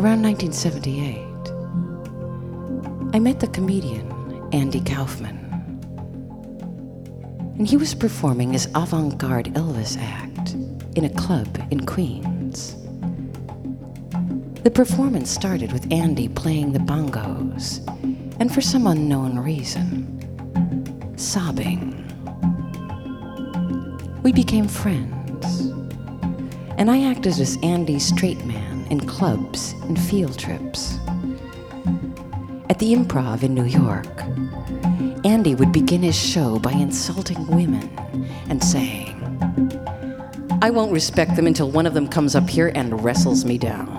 Around 1978, I met the comedian Andy Kaufman, and he was performing his avant-garde Elvis act in a club in Queens. The performance started with Andy playing the bongos, and for some unknown reason, sobbing. We became friends, and I acted as Andy's straight man in clubs and field trips. At the Improv in New York, Andy would begin his show by insulting women and saying, "I won't respect them until one of them comes up here and wrestles me down."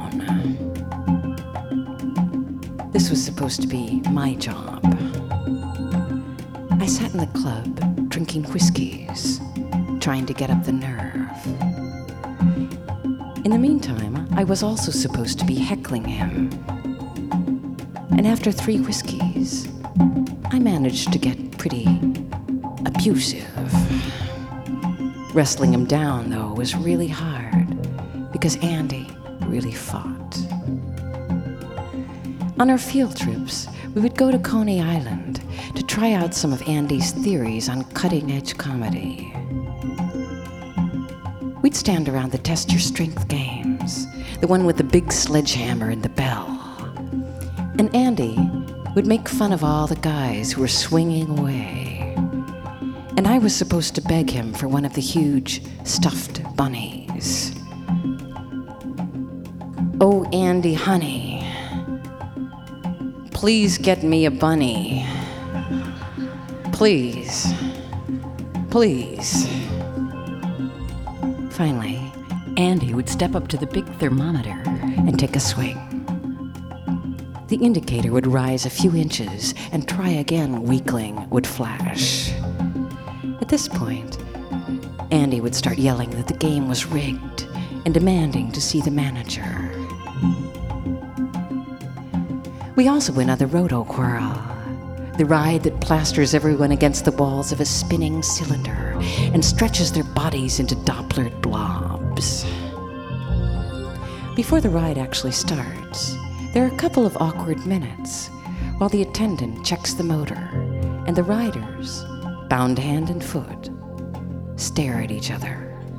This was supposed to be my job. I sat in the club drinking whiskeys, trying to get up the nerve. In the meantime, I was also supposed to be heckling him. And after 3 whiskeys, I managed to get pretty abusive. Wrestling him down, though, was really hard because Andy really fought. On our field trips, we would go to Coney Island to try out some of Andy's theories on cutting-edge comedy. We'd stand around the Test Your Strength games, the one with the big sledgehammer and the bell. And Andy would make fun of all the guys who were swinging away. And I was supposed to beg him for one of the huge stuffed bunnies. "Oh, Andy, honey, please get me a bunny. Please. Please." Finally, Andy would step up to the big thermometer and take a swing. The indicator would rise a few inches, and "try again, weakling" would flash. At this point, Andy would start yelling that the game was rigged and demanding to see the manager. We also went on the Roto Whirl, the ride that plasters everyone against the walls of a spinning cylinder and stretches their bodies into Dopplered blobs. Before the ride actually starts, there are a couple of awkward minutes while the attendant checks the motor and the riders, bound hand and foot, stare at each other.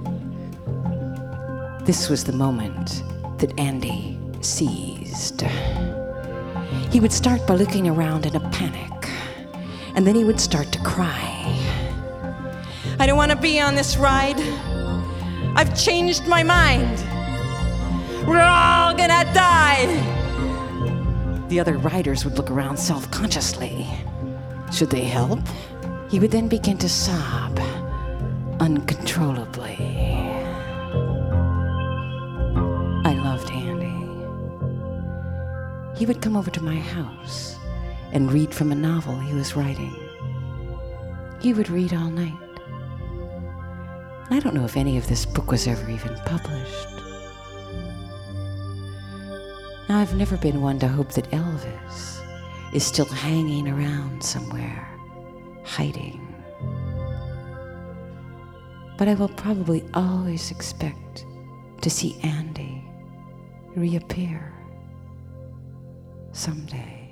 This was the moment that Andy seized. He would start by looking around in a panic, and then he would start to cry. "I don't want to be on this ride. I've changed my mind. We're all gonna die." The other riders would look around self-consciously. Should they help? He would then begin to sob uncontrollably. I loved Andy. He would come over to my house and read from a novel he was writing. He would read all night. I don't know if any of this book was ever even published. Now, I've never been one to hope that Elvis is still hanging around somewhere, hiding. But I will probably always expect to see Andy reappear someday.